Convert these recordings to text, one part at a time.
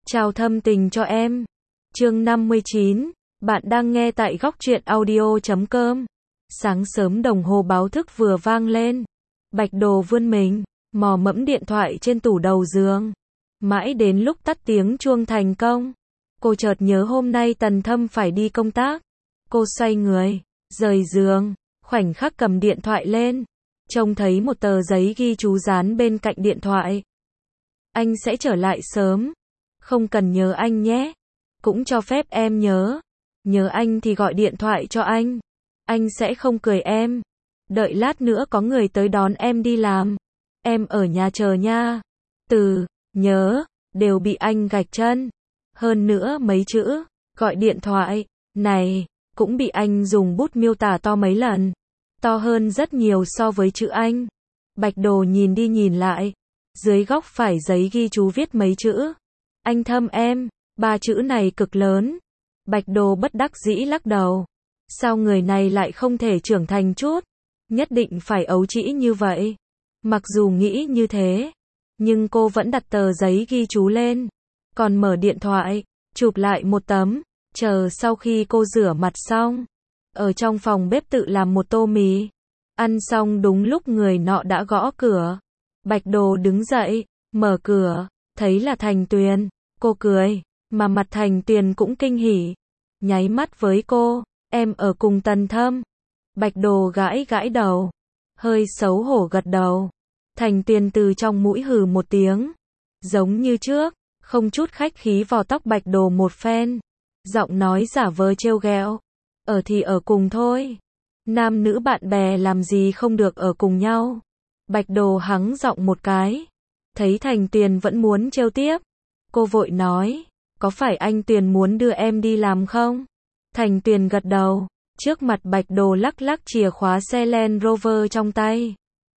Chào thâm tình cho em. Chương 59, bạn đang nghe tại góc truyện audio.com. Sáng sớm đồng hồ báo thức vừa vang lên. Bạch Đồ vươn mình, mò mẫm điện thoại trên tủ đầu giường. Mãi đến lúc tắt tiếng chuông thành công, cô chợt nhớ hôm nay Tần Thâm phải đi công tác. Cô xoay người, rời giường, khoảnh khắc cầm điện thoại lên, trông thấy một tờ giấy ghi chú dán bên cạnh điện thoại. Anh sẽ trở lại sớm. Không cần nhớ anh nhé. Cũng cho phép em nhớ. Nhớ anh thì gọi điện thoại cho anh. Anh sẽ không cười em. Đợi lát nữa có người tới đón em đi làm. Em ở nhà chờ nha. Từ, nhớ, đều bị anh gạch chân. Hơn nữa mấy chữ, gọi điện thoại, này, cũng bị anh dùng bút miêu tả to mấy lần. To hơn rất nhiều so với chữ anh. Bạch Đồ nhìn đi nhìn lại. Dưới góc phải giấy ghi chú viết mấy chữ. Anh Thâm em, ba chữ này cực lớn. Bạch Đồ bất đắc dĩ lắc đầu. Sao người này lại không thể trưởng thành chút? Nhất định phải ấu trĩ như vậy. Mặc dù nghĩ như thế, nhưng cô vẫn đặt tờ giấy ghi chú lên. Còn mở điện thoại, chụp lại một tấm, chờ sau khi cô rửa mặt xong. Ở trong phòng bếp tự làm một tô mì. Ăn xong đúng lúc người nọ đã gõ cửa. Bạch Đồ đứng dậy, mở cửa, thấy là Thành Tuyền. Cô cười, mà mặt Thành Tuyền cũng kinh hỉ. Nháy mắt với cô, em ở cùng Tần Thâm. Bạch Đồ gãi gãi đầu, hơi xấu hổ gật đầu. Thành Tuyền từ trong mũi hừ một tiếng. Giống như trước, không chút khách khí vò tóc Bạch Đồ một phen. Giọng nói giả vờ trêu ghẹo. Ở thì ở cùng thôi. Nam nữ bạn bè làm gì không được ở cùng nhau. Bạch Đồ hắng giọng một cái. Thấy Thành Tuyền vẫn muốn trêu tiếp. Cô vội nói, có phải anh Tuyền muốn đưa em đi làm không? Thành Tuyền gật đầu, trước mặt Bạch Đồ lắc lắc chìa khóa xe Land Rover trong tay.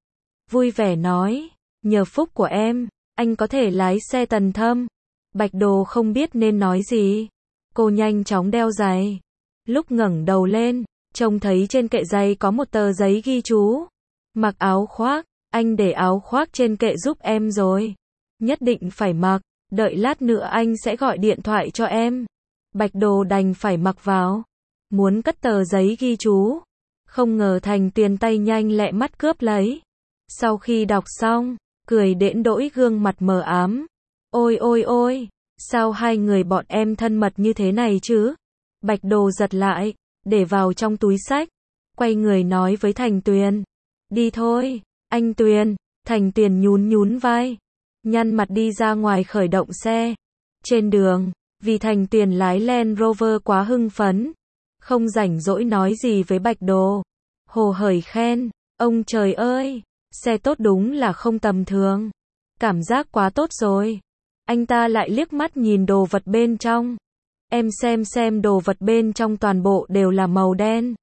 Vui vẻ nói, nhờ phúc của em, anh có thể lái xe Tần Thâm. Bạch Đồ không biết nên nói gì. Cô nhanh chóng đeo giày. Lúc ngẩng đầu lên, trông thấy trên kệ giày có một tờ giấy ghi chú. Mặc áo khoác, anh để áo khoác trên kệ giúp em rồi. Nhất định phải mặc. Đợi lát nữa anh sẽ gọi điện thoại cho em. Bạch Đồ đành phải mặc vào. Muốn cất tờ giấy ghi chú. Không ngờ Thành Tuyền tay nhanh lẹ mắt cướp lấy. Sau khi đọc xong, cười đễnh đỗi gương mặt mờ ám. Ôi ôi ôi, sao hai người bọn em thân mật như thế này chứ? Bạch Đồ giật lại, để vào trong túi xách. Quay người nói với Thành Tuyền. Đi thôi, anh Tuyền. Thành Tuyền nhún nhún vai. Nhăn mặt đi ra ngoài khởi động xe. Trên đường, vì Thành Tuyền lái Land Rover quá hưng phấn, không rảnh rỗi nói gì với Bạch Đồ. Hồ hởi khen, ông trời ơi, xe tốt đúng là không tầm thường. Cảm giác quá tốt rồi. Anh ta lại liếc mắt nhìn đồ vật bên trong. Em xem đồ vật bên trong toàn bộ đều là màu đen.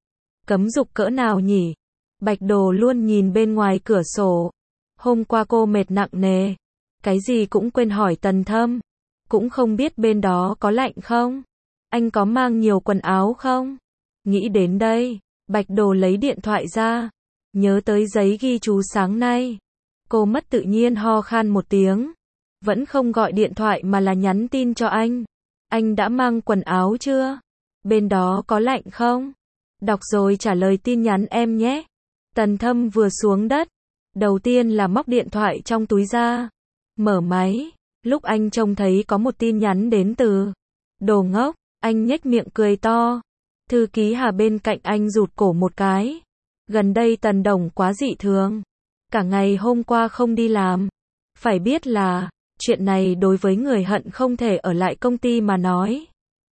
Cấm dục cỡ nào nhỉ? Bạch Đồ luôn nhìn bên ngoài cửa sổ. Hôm qua cô mệt nặng nề, cái gì cũng quên hỏi Tần Thâm, cũng không biết bên đó có lạnh không, anh có mang nhiều quần áo không. Nghĩ đến đây, Bạch Đồ lấy điện thoại ra, nhớ tới giấy ghi chú sáng nay. Cô mất tự nhiên ho khan một tiếng, vẫn không gọi điện thoại mà là nhắn tin cho anh. Anh đã mang quần áo chưa? Bên đó có lạnh không? Đọc rồi trả lời tin nhắn em nhé. Tần Thâm vừa xuống đất, đầu tiên là móc điện thoại trong túi ra, mở máy. Lúc anh trông thấy có một tin nhắn đến từ Đồ ngốc, anh nhếch miệng cười to. Thư ký Hà bên cạnh anh rụt cổ một cái. Gần đây Tần Đồng quá dị thường, cả ngày hôm qua không đi làm. Phải biết là, chuyện này đối với người hận không thể ở lại công ty mà nói.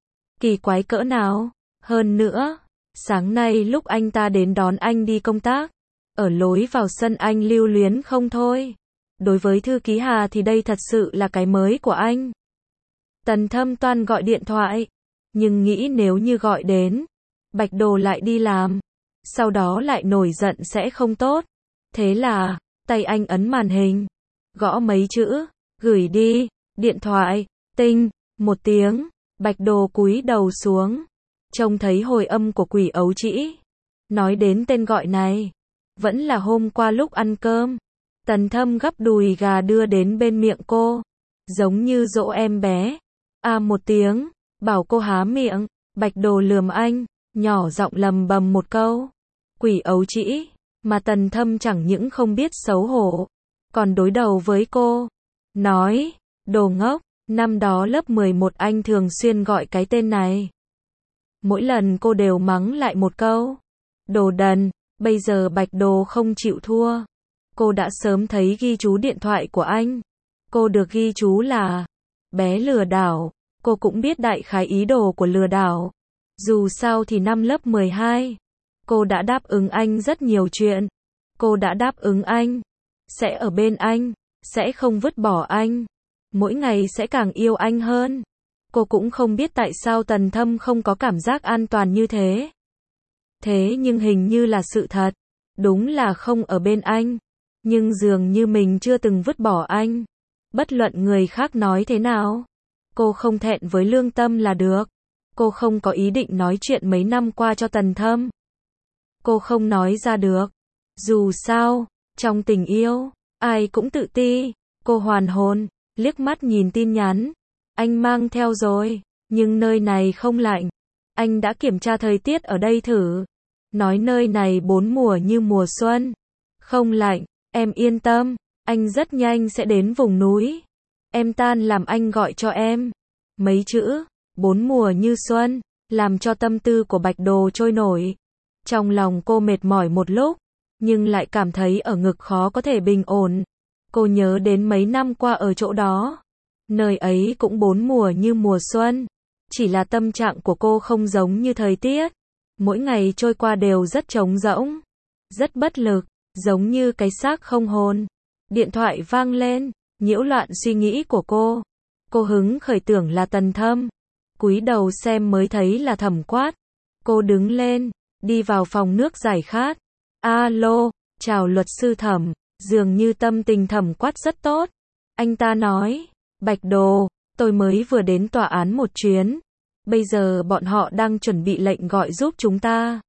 Kỳ quái cỡ nào. Hơn nữa, sáng nay lúc anh ta đến đón anh đi công tác, ở lối vào sân anh lưu luyến không thôi. Đối với thư ký Hà thì đây thật sự là cái mới của anh. Tần Thâm toan gọi điện thoại, nhưng nghĩ nếu như gọi đến, Bạch Đồ lại đi làm, sau đó lại nổi giận sẽ không tốt. Thế là, tay anh ấn màn hình, gõ mấy chữ, gửi đi, điện thoại, tinh, một tiếng, Bạch Đồ cúi đầu xuống, trông thấy hồi âm của quỷ ấu trĩ. Nói đến tên gọi này, vẫn là hôm qua lúc ăn cơm. Tần Thâm gắp đùi gà đưa đến bên miệng cô. giống như dỗ em bé. Một tiếng, bảo cô há miệng, Bạch Đồ lườm anh, nhỏ giọng lầm bầm một câu. Quỷ ấu trĩ, mà Tần Thâm chẳng những không biết xấu hổ, còn đối đầu với cô. Nói, đồ ngốc, năm đó lớp 11 anh thường xuyên gọi cái tên này. Mỗi lần cô đều mắng lại một câu. Đồ đần, bây giờ Bạch Đồ không chịu thua. Cô đã sớm thấy ghi chú điện thoại của anh. Cô được ghi chú là bé lừa đảo. Cô cũng biết đại khái ý đồ của lừa đảo. Dù sao thì năm lớp 12, cô đã đáp ứng anh rất nhiều chuyện. Cô đã đáp ứng anh sẽ ở bên anh, sẽ không vứt bỏ anh, mỗi ngày sẽ càng yêu anh hơn. Cô cũng không biết tại sao Tần Thâm không có cảm giác an toàn như thế. Thế nhưng hình như là sự thật, đúng là không ở bên anh, nhưng dường như mình chưa từng vứt bỏ anh. Bất luận người khác nói thế nào, cô không thẹn với lương tâm là được. Cô không có ý định nói chuyện mấy năm qua cho Tần Thâm. Cô không nói ra được. Dù sao, trong tình yêu, ai cũng tự ti. Cô hoàn hồn, liếc mắt nhìn tin nhắn. Anh mang theo rồi, nhưng nơi này không lạnh. Anh đã kiểm tra thời tiết ở đây thử. Nói nơi này 4 mùa như mùa xuân. Không lạnh, em yên tâm, anh rất nhanh sẽ đến vùng núi. Em tan làm anh gọi cho em. Mấy chữ 4 mùa như xuân, làm cho tâm tư của Bạch Đồ trôi nổi. Trong lòng cô mệt mỏi một lúc, nhưng lại cảm thấy ở ngực khó có thể bình ổn. Cô nhớ đến mấy năm qua ở chỗ đó. Nơi ấy cũng 4 mùa như mùa xuân. Chỉ là tâm trạng của cô không giống như thời tiết. Mỗi ngày trôi qua đều rất trống rỗng, rất bất lực, giống như cái xác không hồn. Điện thoại vang lên, nhiễu loạn suy nghĩ của cô. Cô hứng khởi tưởng là Tần Thâm. Cúi đầu xem mới thấy là Thẩm Quát. Cô đứng lên, đi vào phòng nước giải khát. Alo, chào luật sư Thẩm. Dường như tâm tình Thẩm Quát rất tốt. Anh ta nói, Bạch Đồ, tôi mới vừa đến tòa án một chuyến. Bây giờ bọn họ đang chuẩn bị lệnh gọi giúp chúng ta.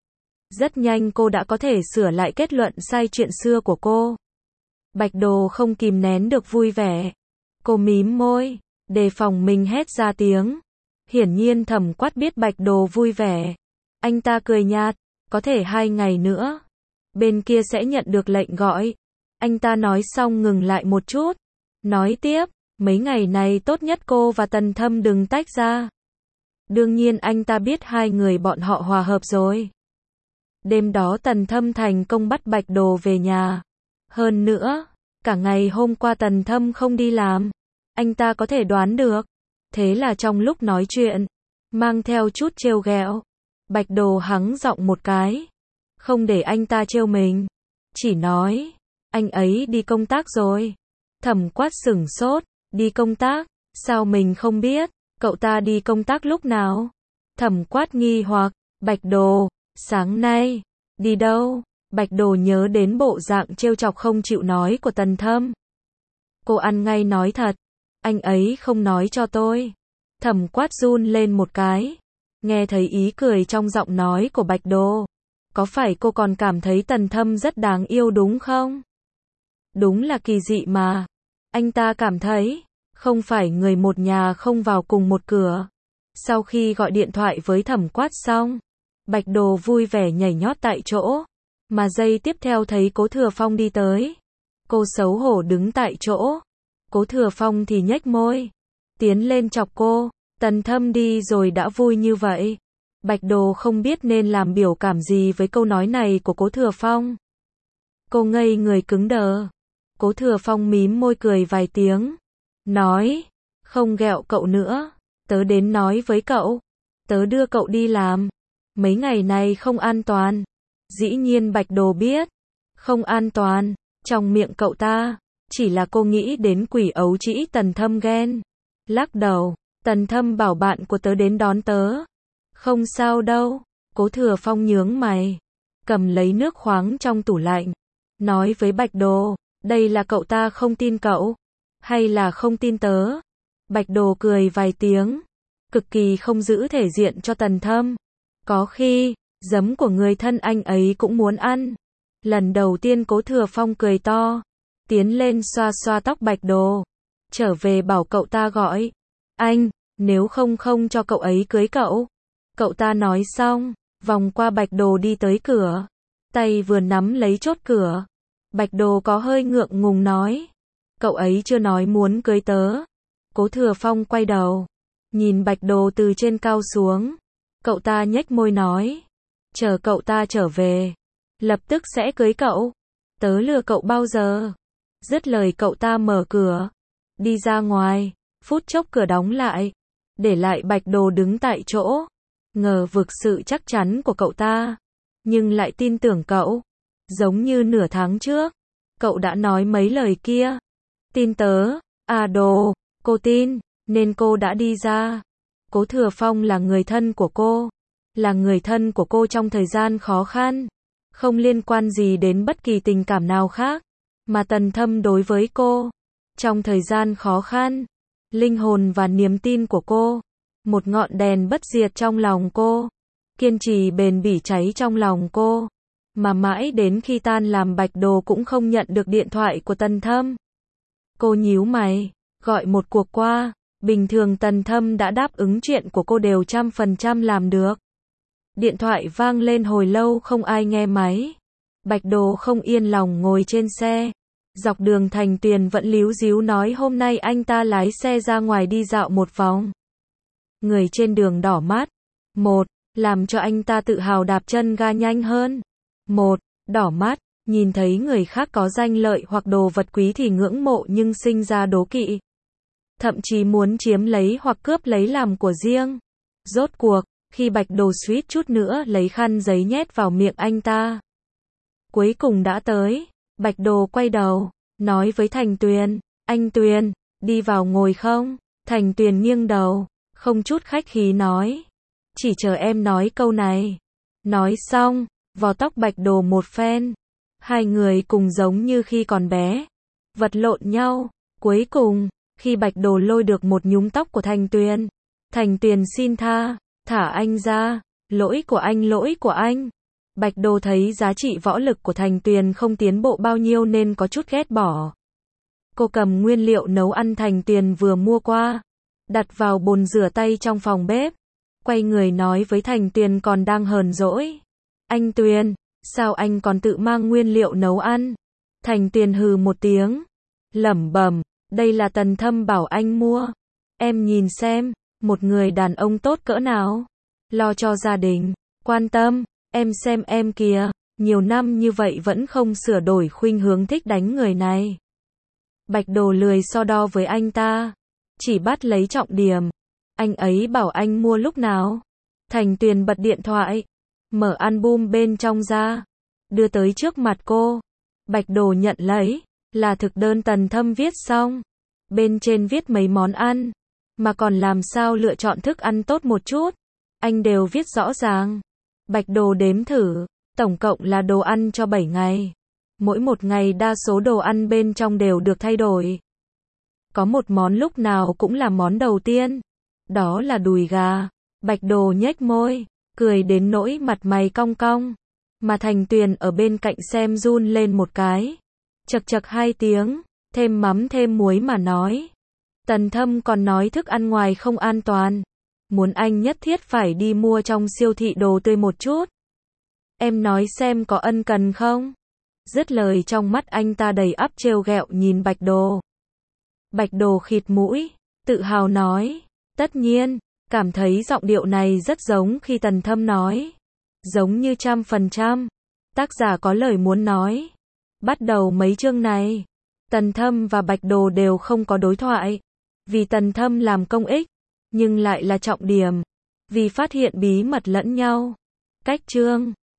Rất nhanh cô đã có thể sửa lại kết luận sai chuyện xưa của cô. Bạch Đồ không kìm nén được vui vẻ. Cô mím môi, đề phòng mình hét ra tiếng. Hiển nhiên Thẩm Quát biết Bạch Đồ vui vẻ. Anh ta cười nhạt, có thể 2 ngày nữa. Bên kia sẽ nhận được lệnh gọi. Anh ta nói xong ngừng lại một chút. Nói tiếp, mấy ngày này tốt nhất cô và Tần Thâm đừng tách ra. Đương nhiên anh ta biết 2 người bọn họ hòa hợp rồi. Đêm đó Tần Thâm thành công bắt Bạch Đồ về nhà. Hơn nữa, cả ngày hôm qua Tần Thâm không đi làm. Anh ta có thể đoán được. Thế là trong lúc nói chuyện, mang theo chút trêu ghẹo, Bạch Đồ hắng giọng một cái. Không để anh ta trêu mình. Chỉ nói, anh ấy đi công tác rồi. Thẩm Quát sửng sốt, đi công tác, sao mình không biết, cậu ta đi công tác lúc nào? Thẩm Quát nghi hoặc, Bạch Đồ, sáng nay, đi đâu? Bạch Đồ nhớ đến bộ dạng trêu chọc không chịu nói của Tần Thâm. Cô ăn ngay nói thật, anh ấy không nói cho tôi. Thẩm Quát run lên một cái, nghe thấy ý cười trong giọng nói của Bạch Đồ. Có phải cô còn cảm thấy Tần Thâm rất đáng yêu đúng không? Đúng là kỳ dị mà. Anh ta cảm thấy, không phải người một nhà không vào cùng một cửa. Sau khi gọi điện thoại với Thẩm Quát xong, Bạch Đồ vui vẻ nhảy nhót tại chỗ. Mà giây tiếp theo thấy Cố Thừa Phong đi tới. Cô xấu hổ đứng tại chỗ. Cố Thừa Phong thì nhếch môi, tiến lên chọc cô. Tần Thâm đi rồi đã vui như vậy. Bạch Đồ không biết nên làm biểu cảm gì với câu nói này của Cố Thừa Phong. Cô ngây người cứng đờ. Cố Thừa Phong mím môi cười vài tiếng. Nói, không ghẹo cậu nữa. Tớ đến nói với cậu. Tớ đưa cậu đi làm. Mấy ngày này không an toàn. Dĩ nhiên Bạch Đồ biết. Không an toàn. Trong miệng cậu ta. Chỉ là cô nghĩ đến quỷ ấu trĩ Tần Thâm ghen. Lắc đầu. Tần Thâm bảo bạn của tớ đến đón tớ. Không sao đâu. Cố Thừa Phong nhướng mày. Cầm lấy nước khoáng trong tủ lạnh. Nói với Bạch Đồ. Đây là cậu ta không tin cậu. Hay là không tin tớ. Bạch Đồ cười vài tiếng. Cực kỳ không giữ thể diện cho Tần Thâm. Có khi, giấm của người thân anh ấy cũng muốn ăn. Lần đầu tiên Cố Thừa Phong cười to. Tiến lên xoa xoa tóc Bạch Đồ. trở về bảo cậu ta gọi anh, nếu không không cho cậu ấy cưới cậu. Cậu ta nói xong, vòng qua Bạch Đồ đi tới cửa, tay vừa nắm lấy chốt cửa. Bạch Đồ có hơi ngượng ngùng nói, cậu ấy chưa nói muốn cưới tớ. Cố Thừa Phong quay đầu, nhìn Bạch Đồ từ trên cao xuống. Cậu ta nhếch môi nói, chờ cậu ta trở về, lập tức sẽ cưới cậu. Tớ lừa cậu bao giờ? Dứt lời cậu ta mở cửa, đi ra ngoài, phút chốc cửa đóng lại, để lại Bạch Đồ đứng tại chỗ, ngờ vực sự chắc chắn của cậu ta, nhưng lại tin tưởng cậu. Giống như nửa tháng trước, cậu đã nói mấy lời kia. Tin tớ, à Đồ, cô tin, nên cô đã đi ra. Cố Thừa Phong là người thân của cô, là người thân của cô trong thời gian khó khăn, không liên quan gì đến bất kỳ tình cảm nào khác, mà Tần Thâm đối với cô, trong thời gian khó khăn, linh hồn và niềm tin của cô, một ngọn đèn bất diệt trong lòng cô, kiên trì bền bỉ cháy trong lòng cô, mà mãi đến khi tan làm Bạch Đồ cũng không nhận được điện thoại của Tần Thâm. Cô nhíu mày, gọi một cuộc qua, bình thường Tần Thâm đã đáp ứng chuyện của cô đều 100% làm được. Điện thoại vang lên hồi lâu không ai nghe máy. Bạch Đồ không yên lòng ngồi trên xe. Dọc đường Thành Tuyền vẫn líu díu nói hôm nay anh ta lái xe ra ngoài đi dạo một vòng. Người trên đường đỏ mắt. Một, làm cho anh ta tự hào đạp chân ga nhanh hơn. Một, đỏ mắt, nhìn thấy người khác có danh lợi hoặc đồ vật quý thì ngưỡng mộ nhưng sinh ra đố kỵ. Thậm chí muốn chiếm lấy hoặc cướp lấy làm của riêng. Rốt cuộc, khi Bạch Đồ suýt chút nữa lấy khăn giấy nhét vào miệng anh ta. Cuối cùng đã tới, Bạch Đồ quay đầu, nói với Thành Tuyền, anh Tuyền, đi vào ngồi không? Thành Tuyền nghiêng đầu, không chút khách khí nói, chỉ chờ em nói câu này. Nói xong, vò tóc Bạch Đồ một phen. Hai người cùng giống như khi còn bé, vật lộn nhau. Cuối cùng, khi Bạch Đồ lôi được một nhúm tóc của Thành Tuyền xin tha, thả anh ra, lỗi của anh. Bạch Đồ thấy giá trị võ lực của Thành Tuyền không tiến bộ bao nhiêu nên có chút ghét bỏ. Cô cầm nguyên liệu nấu ăn Thành Tuyền vừa mua qua, đặt vào bồn rửa tay trong phòng bếp, quay người nói với Thành Tuyền còn đang hờn dỗi. Anh Tuyền, sao anh còn tự mang nguyên liệu nấu ăn? Thành Tuyền hừ một tiếng, lẩm bẩm, đây là Tần Thâm bảo anh mua. Em nhìn xem, một người đàn ông tốt cỡ nào, lo cho gia đình, quan tâm, em xem em kìa, nhiều năm như vậy vẫn không sửa đổi khuynh hướng thích đánh người này. Bạch Đồ lười so đo với anh ta, chỉ bắt lấy trọng điểm. Anh ấy bảo anh mua lúc nào? Thành Tuyền bật điện thoại, mở album bên trong ra, đưa tới trước mặt cô. Bạch Đồ nhận lấy, là thực đơn Tần Thâm viết xong. Bên trên viết mấy món ăn, mà còn làm sao lựa chọn thức ăn tốt một chút. Anh đều viết rõ ràng. Bạch Đồ đếm thử, tổng cộng là đồ ăn cho 7 ngày. Mỗi một ngày đa số đồ ăn bên trong đều được thay đổi. Có một món lúc nào cũng là món đầu tiên. Đó là đùi gà. Bạch Đồ nhếch môi, cười đến nỗi mặt mày cong cong. Mà Thành Tuyền ở bên cạnh xem run lên một cái. Chậc chậc 2 tiếng, thêm mắm thêm muối mà nói. Tần Thâm còn nói thức ăn ngoài không an toàn. Muốn anh nhất thiết phải đi mua trong siêu thị đồ tươi một chút. Em nói xem có ân cần không? Dứt lời trong mắt anh ta đầy ắp trêu ghẹo nhìn Bạch Đồ. Bạch Đồ khịt mũi, tự hào nói, tất nhiên, cảm thấy giọng điệu này rất giống khi Tần Thâm nói. Giống như 100%. Tác giả có lời muốn nói. Bắt đầu mấy chương này, Tần Thâm và Bạch Đồ đều không có đối thoại. Vì Tần Thâm làm công ích, nhưng lại là trọng điểm. Vì phát hiện bí mật lẫn nhau. Cách chương